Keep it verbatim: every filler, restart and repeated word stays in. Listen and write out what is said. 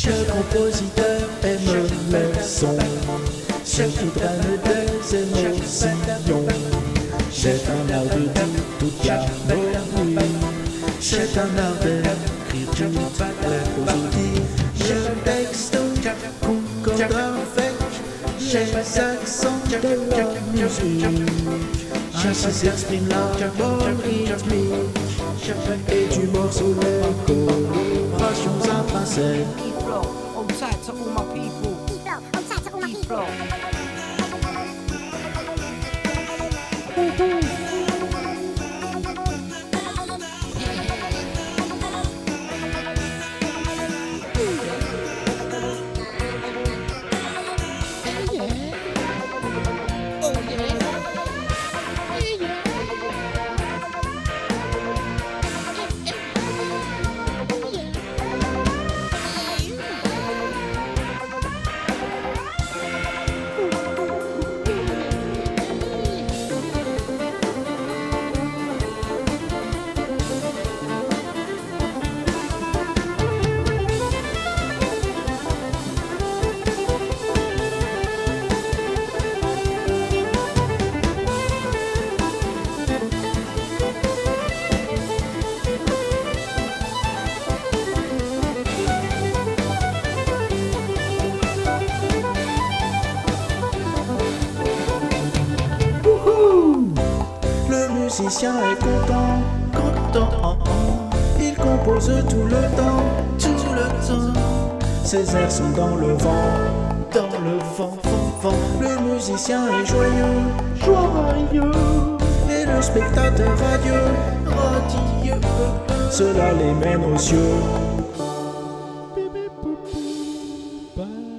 Le compositeur aime le son, surtout drame des émotions. C'est un art de dire toute l'harmonie, c'est un art d'écrire toute la poésie. Je texte concorde avec les accents de la musique. Ainsi s'exprime l'amour rythmique et du morceau les colorations intrinsèques. Hold tight to all my people. Hold tight to all my people. Le musicien est content, content. Il compose tout le temps, tout le temps. Ses airs sont dans le vent, dans le vent, vent, vent. Le musicien est joyeux, joyeux. Et le spectateur radieux, radieux. Cela les mène aux cieux.